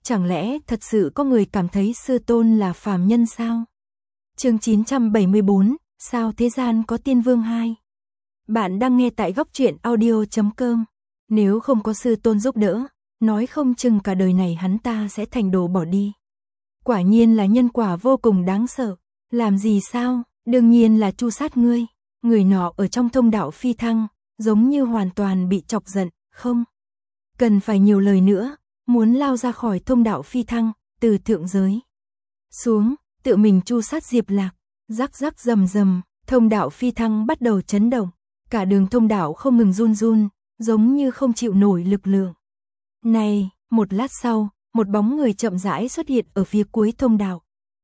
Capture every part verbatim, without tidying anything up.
Chẳng lẽ thật sự có người cảm thấy sư tôn là phàm nhân sao? Chương chín trăm bảy mươi bốn, sao thế gian có tiên vương hai? Bạn đang nghe tại góc truyện audio chấm com. Nếu không có sư tôn giúp đỡ, nói không chừng cả đời này hắn ta sẽ thành đồ bỏ đi. Quả nhiên là nhân quả vô cùng đáng sợ. Làm gì sao? Đương nhiên là tru sát ngươi. Người nọ ở trong thông đạo phi thăng, giống như hoàn toàn bị chọc giận, không cần phải nhiều lời nữa, muốn lao ra khỏi thông đạo phi thăng, từ thượng giới xuống, tự mình tru sát Diệp Lạc. Rắc rắc rầm rầm, thông đạo phi thăng bắt đầu chấn động, cả đường thông đạo không ngừng run run, giống như không chịu nổi lực lượng. Này, một lát sau, một bóng người chậm rãi xuất hiện ở phía cuối thông đạo.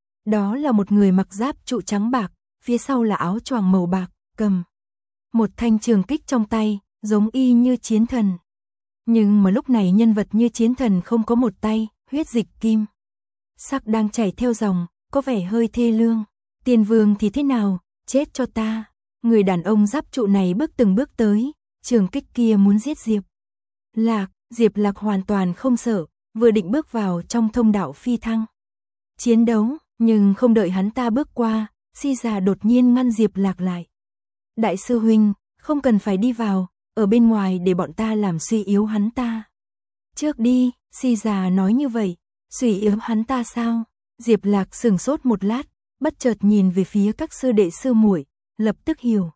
Đó là một người mặc giáp trụ trắng bạc, phía sau là áo choàng màu bạc, cầm một thanh trường kích trong tay, giống y như chiến thần. Nhưng mà lúc này nhân vật như chiến thần không có một tay, huyết dịch kim sắc đang chảy theo dòng, có vẻ hơi thê lương. Tiên vương thì thế nào, chết cho ta. Người đàn ông giáp trụ này bước từng bước tới, trường kích kia muốn giết Diệp Lạc. Diệp Lạc hoàn toàn không sợ, vừa định bước vào trong thông đạo phi thăng chiến đấu, nhưng không đợi hắn ta bước qua, Si già đột nhiên ngăn Diệp Lạc lại. Đại sư huynh, không cần phải đi vào, ở bên ngoài để bọn ta làm suy yếu hắn ta. Trước đi, Si già nói như vậy, suy yếu hắn ta sao? Diệp Lạc sừng sốt một lát, bất chợt nhìn về phía các sư đệ sư muội, lập tức hiểu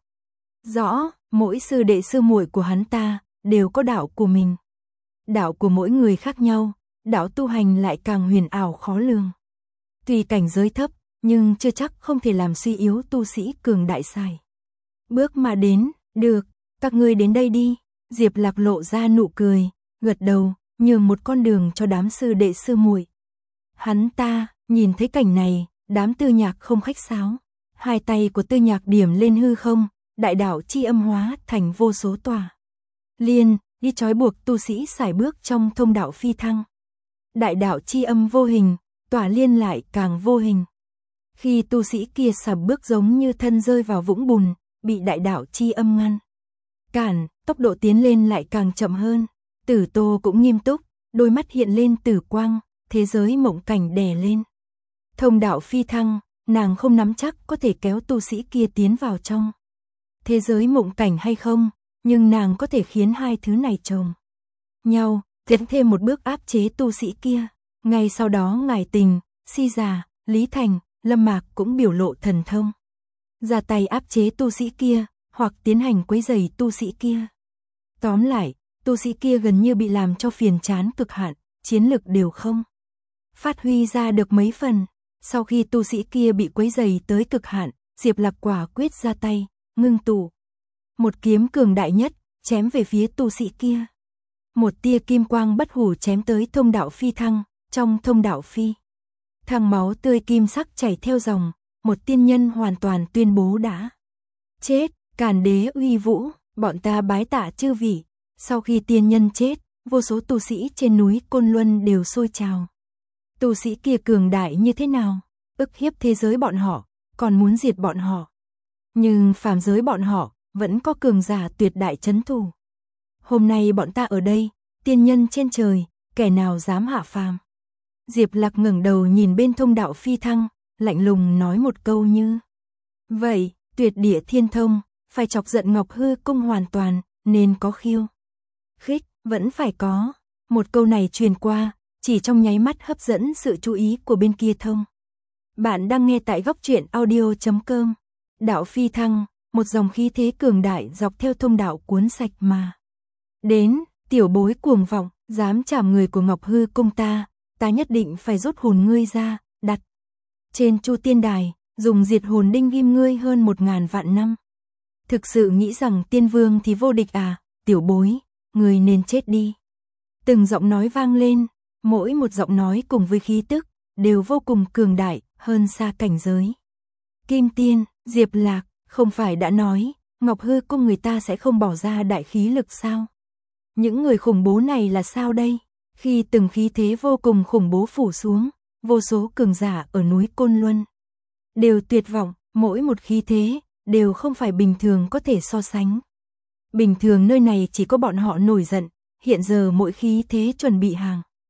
rõ, mỗi sư đệ sư muội của hắn ta đều có đạo của mình. Đạo của mỗi người khác nhau, đạo tu hành lại càng huyền ảo khó lường. Tuy cảnh giới thấp, nhưng chưa chắc không thể làm suy yếu tu sĩ cường đại sai. Bước mà đến, được, các ngươi đến đây đi. Diệp Lạc lộ ra nụ cười, gật đầu, nhường một con đường cho đám sư đệ sư muội. Hắn ta, nhìn thấy cảnh này, đám Tư Nhạc không khách sáo. Hai tay của Tư Nhạc điểm lên hư không, đại đạo chi âm hóa thành vô số tòa liên, đi trói buộc tu sĩ sải bước trong thông đạo phi thăng. Đại đạo chi âm vô hình, tỏa liên lại càng vô hình. Khi tu sĩ kia sải bước giống như thân rơi vào vũng bùn, bị đại đạo chi âm ngăn cản, tốc độ tiến lên lại càng chậm hơn. Tử Tô cũng nghiêm túc, đôi mắt hiện lên tử quang, thế giới mộng cảnh đè lên. Thông đạo phi thăng, nàng không nắm chắc có thể kéo tu sĩ kia tiến vào trong thế giới mộng cảnh hay không, nhưng nàng có thể khiến hai thứ này chồng nhau, tiến thêm một bước áp chế tu sĩ kia. Ngay sau đó Ngải Tình, Si già, Lý Thành, Lâm Mạc cũng biểu lộ thần thông, ra tay áp chế tu sĩ kia, hoặc tiến hành quấy rầy tu sĩ kia. Tóm lại, tu sĩ kia gần như bị làm cho phiền chán cực hạn, chiến lực đều không phát huy ra được mấy phần. Sau khi tu sĩ kia bị quấy rầy tới cực hạn, Diệp Lạc quả quyết ra tay, ngưng tụ một kiếm cường đại nhất, chém về phía tu sĩ kia. Một tia kim quang bất hủ chém tới thông đạo phi thăng, trong thông đạo phi thăng máu tươi kim sắc chảy theo dòng, một tiên nhân hoàn toàn tuyên bố đã chết. Càn đế uy vũ, bọn ta bái tạ chư vị. Sau khi tiên nhân chết, vô số tu sĩ trên núi Côn Luân đều sôi trào. Tu sĩ kia cường đại như thế nào, ức hiếp thế giới bọn họ, còn muốn diệt bọn họ. Nhưng phàm giới bọn họ vẫn có cường giả tuyệt đại trấn thủ. Hôm nay bọn ta ở đây, tiên nhân trên trời, kẻ nào dám hạ phàm? Diệp Lạc ngẩng đầu nhìn bên thông đạo phi thăng, lạnh lùng nói một câu như vậy. Tuyệt địa thiên thông, phải chọc giận Ngọc Hư Cung hoàn toàn, nên có khiêu khích, vẫn phải có. Một câu này truyền qua, chỉ trong nháy mắt hấp dẫn sự chú ý của bên kia thông. Bạn đang nghe tại góc truyện audio chấm com. Đạo phi thăng, một dòng khí thế cường đại dọc theo thông đạo cuốn sạch mà đến. Tiểu bối cuồng vọng, dám chạm người của Ngọc Hư Cung ta, ta nhất định phải rút hồn ngươi ra, đặt trên Chu Tiên Đài, dùng diệt hồn đinh ghim ngươi hơn một ngàn vạn năm. Thực sự nghĩ rằng tiên vương thì vô địch à? Tiểu bối, ngươi nên chết đi. Từng giọng nói vang lên, mỗi một giọng nói cùng với khí tức đều vô cùng cường đại, hơn xa cảnh giới Kim Tiên. Diệp Lạc, không phải đã nói Ngọc Hư Cung người ta sẽ không bỏ ra đại khí lực sao? Những người khủng bố này là sao đây? Khi từng khí thế vô cùng khủng bố phủ xuống, vô số cường giả ở núi Côn Luân đều tuyệt vọng, mỗi một khí thế đều không phải bình thường có thể so sánh. Bình thường nơi này chỉ có bọn họ nổi giận, hiện giờ mỗi khí thế chuẩn bị hàng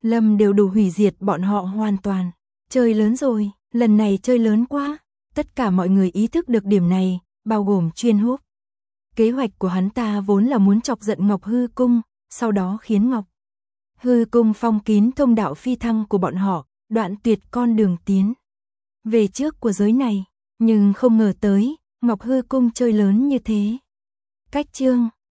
Lâm đều đủ hủy diệt bọn họ hoàn toàn. Chơi lớn rồi, lần này chơi lớn quá. Tất cả mọi người ý thức được điểm này, bao gồm Chuyên Húc. Kế hoạch của hắn ta vốn là muốn chọc giận Ngọc Hư Cung, sau đó khiến Ngọc Hư Cung phong kín thông đạo phi thăng của bọn họ, đoạn tuyệt con đường tiến về trước của giới này. Nhưng không ngờ tới, Ngọc Hư Cung chơi lớn như thế. Cách chương